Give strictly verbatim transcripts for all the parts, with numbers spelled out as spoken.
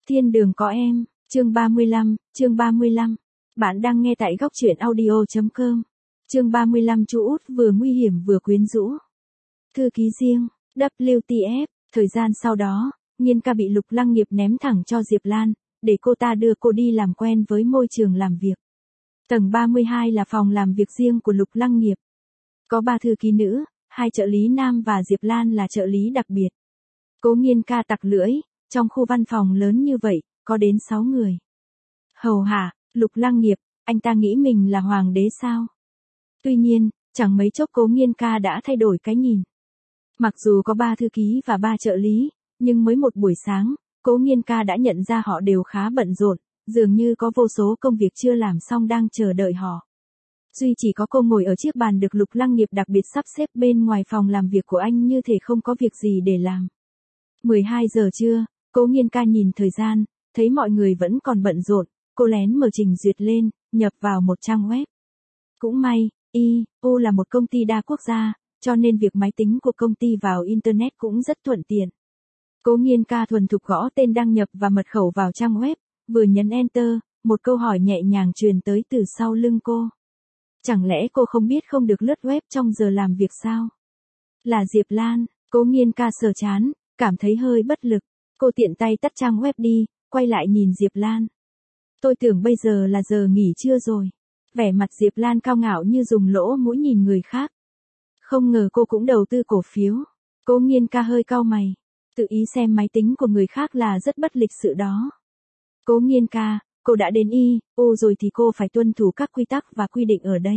Thiên đường có em, chương ba mươi lăm, chương ba mươi lăm. Bạn đang nghe tại góc truyện audio chấm com. Chương ba mươi lăm chú út vừa nguy hiểm vừa quyến rũ. Thư ký riêng, W T F, thời gian sau đó, Nhiên ca bị Lục Lăng Nghiệp ném thẳng cho Diệp Lan, để cô ta đưa cô đi làm quen với môi trường làm việc. Tầng ba mươi hai là phòng làm việc riêng của Lục Lăng Nghiệp. Có ba thư ký nữ, hai trợ lý nam và Diệp Lan là trợ lý đặc biệt. Cố Nhiên ca tặc lưỡi, trong khu văn phòng lớn như vậy, có đến sáu người. Hầu hạ, Lục Lăng Nghiệp, anh ta nghĩ mình là hoàng đế sao? Tuy nhiên, chẳng mấy chốc Cố Nhiên ca đã thay đổi cái nhìn. Mặc dù có ba thư ký và ba trợ lý, nhưng mới một buổi sáng, Cố Nhiên ca đã nhận ra họ đều khá bận rộn, dường như có vô số công việc chưa làm xong đang chờ đợi họ. Duy chỉ có cô ngồi ở chiếc bàn được Lục Lăng Nghiệp đặc biệt sắp xếp bên ngoài phòng làm việc của anh như thể không có việc gì để làm. mười hai giờ trưa, Cố Nhiên ca nhìn thời gian, thấy mọi người vẫn còn bận rộn, cô lén mở trình duyệt lên, nhập vào một trang web. Cũng may, i u là một công ty đa quốc gia, cho nên việc máy tính của công ty vào Internet cũng rất thuận tiện. Cố Nhiên ca thuần thục gõ tên đăng nhập và mật khẩu vào trang web, vừa nhấn Enter, một câu hỏi nhẹ nhàng truyền tới từ sau lưng cô. Chẳng lẽ cô không biết không được lướt web trong giờ làm việc sao? Là Diệp Lan, Cố Nhiên ca sờ chán, cảm thấy hơi bất lực. Cô tiện tay tắt trang web đi, quay lại nhìn Diệp Lan. Tôi tưởng bây giờ là giờ nghỉ trưa rồi. Vẻ mặt Diệp Lan cao ngạo như dùng lỗ mũi nhìn người khác. Không ngờ cô cũng đầu tư cổ phiếu. Cố Nhiên ca hơi cau mày. Tự ý xem máy tính của người khác là rất bất lịch sự đó. Cố Nhiên ca, cô đã đến i u rồi thì cô phải tuân thủ các quy tắc và quy định ở đây.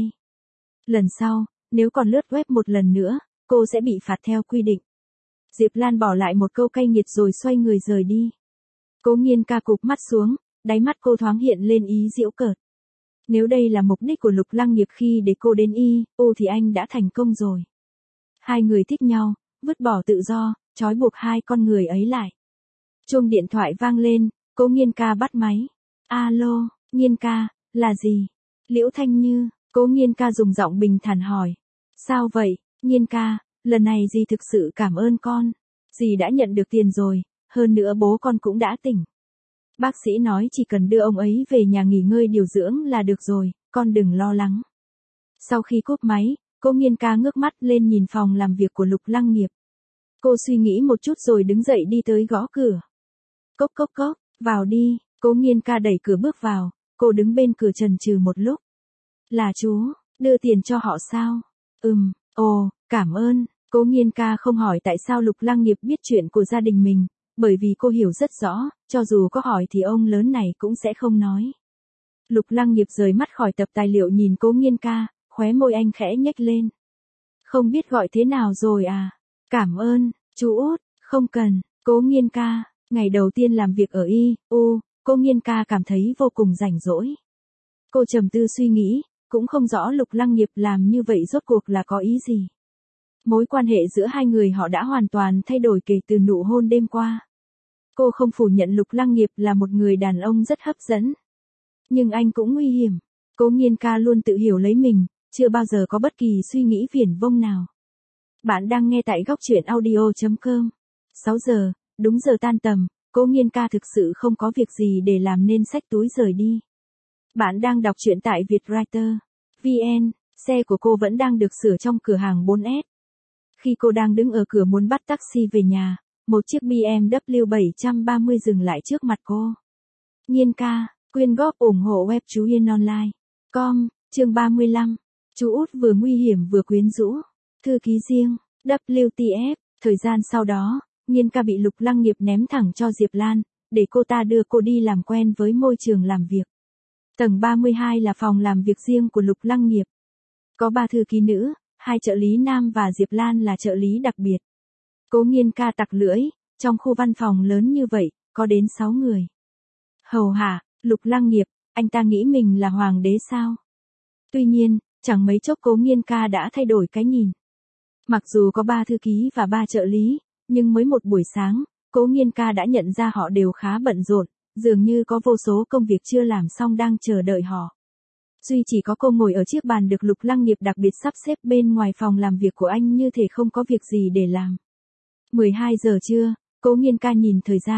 Lần sau, nếu còn lướt web một lần nữa, cô sẽ bị phạt theo quy định. Diệp Lan bỏ lại một câu cay nghiệt rồi xoay người rời đi. Cố Nhiên ca cụp mắt xuống, đáy mắt cô thoáng hiện lên ý giễu cợt. Nếu đây là mục đích của Lục Lăng Nghiệp khi để cô đến i u thì anh đã thành công rồi. Hai người thích nhau, vứt bỏ tự do, trói buộc hai con người ấy lại. Chuông điện thoại vang lên, Cố Nhiên ca bắt máy. Alo, Nhiên ca, là gì? Liễu Thanh Như, Cố Nhiên ca dùng giọng bình thản hỏi. Sao vậy, Nhiên ca, lần này dì thực sự cảm ơn con. Dì đã nhận được tiền rồi, hơn nữa bố con cũng đã tỉnh. Bác sĩ nói chỉ cần đưa ông ấy về nhà nghỉ ngơi điều dưỡng là được rồi, con đừng lo lắng. Sau khi cúp máy, Cố Nhiên ca ngước mắt lên nhìn phòng làm việc của Lục Lăng Nghiệp. Cô suy nghĩ một chút rồi đứng dậy đi tới gõ cửa. Cốc cốc cốc, vào đi, Cố Nhiên ca đẩy cửa bước vào, cô đứng bên cửa chần chừ một lúc. Là chú, đưa tiền cho họ sao? Ừm, ồ, cảm ơn. Cố Nhiên ca không hỏi tại sao Lục Lăng Nghiệp biết chuyện của gia đình mình, bởi vì cô hiểu rất rõ, cho dù có hỏi thì ông lớn này cũng sẽ không nói. Lục Lăng Nghiệp rời mắt khỏi tập tài liệu nhìn Cố Nhiên ca, khóe môi anh khẽ nhếch lên. Không biết gọi thế nào rồi à? Cảm ơn, chú út, không cần. Cố Nhiên ca, ngày đầu tiên làm việc ở i u, Cố Nhiên ca cảm thấy vô cùng rảnh rỗi. Cô trầm tư suy nghĩ, cũng không rõ Lục Lăng Nghiệp làm như vậy rốt cuộc là có ý gì. Mối quan hệ giữa hai người họ đã hoàn toàn thay đổi kể từ nụ hôn đêm qua. Cô không phủ nhận Lục Lăng Nghiệp là một người đàn ông rất hấp dẫn. Nhưng anh cũng nguy hiểm. Cố Nhiên ca luôn tự hiểu lấy mình, chưa bao giờ có bất kỳ suy nghĩ viển vông nào. Bạn đang nghe tại góc truyện audio chấm com. sáu giờ, đúng giờ tan tầm, Cố Nhiên ca thực sự không có việc gì để làm nên xách túi rời đi. Bạn đang đọc truyện tại Vietwriter. vê en, xe của cô vẫn đang được sửa trong cửa hàng bốn S. Khi cô đang đứng ở cửa muốn bắt taxi về nhà, một chiếc bê em vê bảy ba mươi dừng lại trước mặt cô. Nhiên ca, quyên góp ủng hộ web chú Yên Online. Com, chương ba mươi lăm. Chú út vừa nguy hiểm vừa quyến rũ. Thư ký riêng, W T F, thời gian sau đó, Nhiên ca bị Lục Lăng Nghiệp ném thẳng cho Diệp Lan, để cô ta đưa cô đi làm quen với môi trường làm việc. Tầng ba mươi hai là phòng làm việc riêng của Lục Lăng Nghiệp. Có ba thư ký nữ, hai trợ lý nam và Diệp Lan là trợ lý đặc biệt. Cố Nhiên ca tặc lưỡi, trong khu văn phòng lớn như vậy, có đến sáu người. Hầu hạ, Lục Lăng Nghiệp, anh ta nghĩ mình là hoàng đế sao? Tuy nhiên, chẳng mấy chốc Cố Nhiên ca đã thay đổi cái nhìn. Mặc dù có ba thư ký và ba trợ lý, nhưng mới một buổi sáng, Cố Nhiên ca đã nhận ra họ đều khá bận rộn, dường như có vô số công việc chưa làm xong đang chờ đợi họ. Duy chỉ có cô ngồi ở chiếc bàn được Lục Lăng Nghiệp đặc biệt sắp xếp bên ngoài phòng làm việc của anh như thể không có việc gì để làm. mười hai giờ trưa, Cố Nhiên ca nhìn thời gian,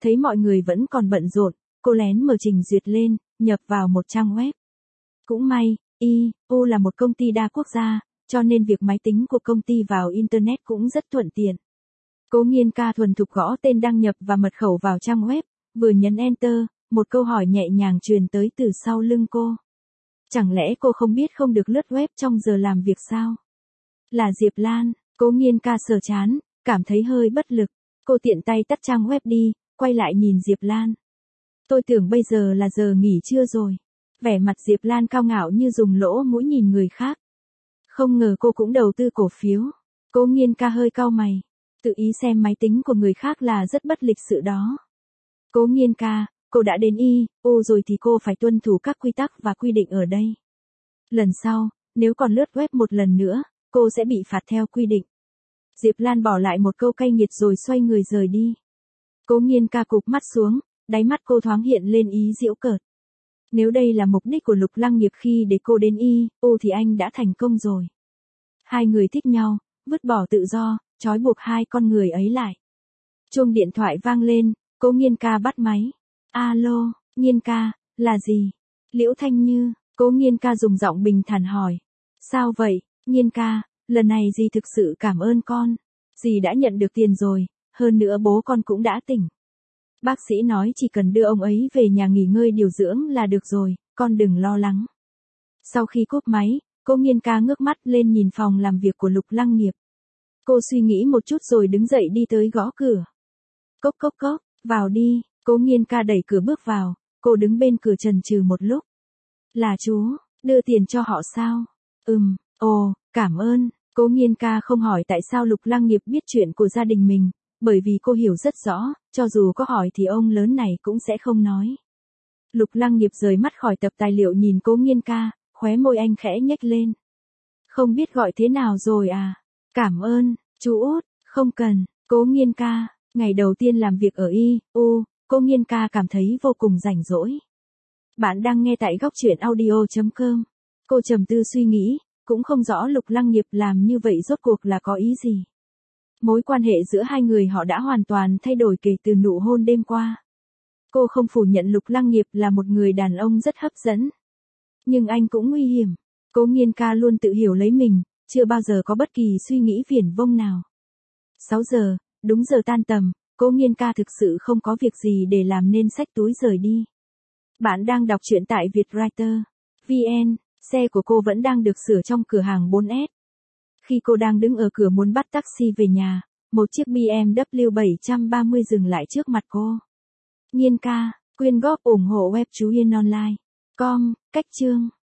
Thấy mọi người vẫn còn bận rộn, cô lén mở trình duyệt lên, nhập vào một trang web. Cũng may, i u là một công ty đa quốc gia, cho nên việc máy tính của công ty vào Internet cũng rất thuận tiện. Cố Nghiên Ca thuần thục gõ tên đăng nhập và mật khẩu vào trang web, vừa nhấn Enter, một câu hỏi nhẹ nhàng truyền tới từ sau lưng cô. Chẳng lẽ cô không biết không được lướt web trong giờ làm việc sao? Là Diệp Lan, Cố Nghiên Ca sờ chán, cảm thấy hơi bất lực. Cô tiện tay tắt trang web đi, quay lại nhìn Diệp Lan. Tôi tưởng bây giờ là giờ nghỉ trưa rồi. Vẻ mặt Diệp Lan cao ngạo như dùng lỗ mũi nhìn người khác. Không ngờ cô cũng đầu tư cổ phiếu. Cố Nghiên Ca hơi cau mày. Tự ý xem máy tính của người khác là rất bất lịch sự đó. Cố Nghiên Ca, cô đã đến i u rồi thì cô phải tuân thủ các quy tắc và quy định ở đây. Lần sau, nếu còn lướt web một lần nữa, cô sẽ bị phạt theo quy định. Diệp Lan bỏ lại một câu cay nghiệt rồi xoay người rời đi. Cố Nghiên Ca cụp mắt xuống, đáy mắt cô thoáng hiện lên ý giễu cợt. Nếu đây là mục đích của Lục Lăng Nghiệp khi để cô đến i u thì anh đã thành công rồi. Hai người thích nhau, vứt bỏ tự do, trói buộc hai con người ấy lại. Chuông điện thoại vang lên, Cố Nghiên Ca bắt máy. Alo, Nghiên Ca, là gì? Liễu Thanh Như, Cố Nghiên Ca dùng giọng bình thản hỏi. Sao vậy, Nghiên Ca, lần này dì thực sự cảm ơn con. Dì đã nhận được tiền rồi, hơn nữa bố con cũng đã tỉnh. Bác sĩ nói chỉ cần đưa ông ấy về nhà nghỉ ngơi điều dưỡng là được rồi, con đừng lo lắng. Sau khi cúp máy, Cố Nghiên Ca ngước mắt lên nhìn phòng làm việc của Lục Lăng Nghiệp. Cô suy nghĩ một chút rồi đứng dậy đi tới gõ cửa. Cốc cốc cốc, vào đi. Cố Nghiên Ca đẩy cửa bước vào, cô đứng bên cửa chần chừ một lúc. Là chú, đưa tiền cho họ sao? Ừm, ồ, cảm ơn. Cố Nghiên Ca không hỏi tại sao Lục Lăng Nghiệp biết chuyện của gia đình mình, bởi vì cô hiểu rất rõ, cho dù có hỏi thì ông lớn này cũng sẽ không nói. Lục Lăng Nghiệp rời mắt khỏi tập tài liệu nhìn Cố Nghiên Ca, khóe môi anh khẽ nhếch lên. Không biết gọi thế nào rồi à? Cảm ơn, chú Út, không cần. Cố Nghiên Ca, ngày đầu tiên làm việc ở i u, Cố Nghiên Ca cảm thấy vô cùng rảnh rỗi. Bạn đang nghe tại góc truyện audio chấm com. Cô trầm tư suy nghĩ, cũng không rõ Lục Lăng Nghiệp làm như vậy rốt cuộc là có ý gì. Mối quan hệ giữa hai người họ đã hoàn toàn thay đổi kể từ nụ hôn đêm qua. Cô không phủ nhận Lục Lăng Nghiệp là một người đàn ông rất hấp dẫn. Nhưng anh cũng nguy hiểm. Cố Nghiên Ca luôn tự hiểu lấy mình, chưa bao giờ có bất kỳ suy nghĩ viển vông nào. sáu giờ, đúng giờ tan tầm, Cố Nghiên Ca thực sự không có việc gì để làm nên xách túi rời đi. Bạn đang đọc truyện tại Vietwriter chấm vn, xe của cô vẫn đang được sửa trong cửa hàng bốn S. Khi cô đang đứng ở cửa muốn bắt taxi về nhà, một chiếc bê em vê bảy ba mươi dừng lại trước mặt cô. Nghiên Ca, quyên góp ủng hộ web chú Yên Online. Com, cách chương.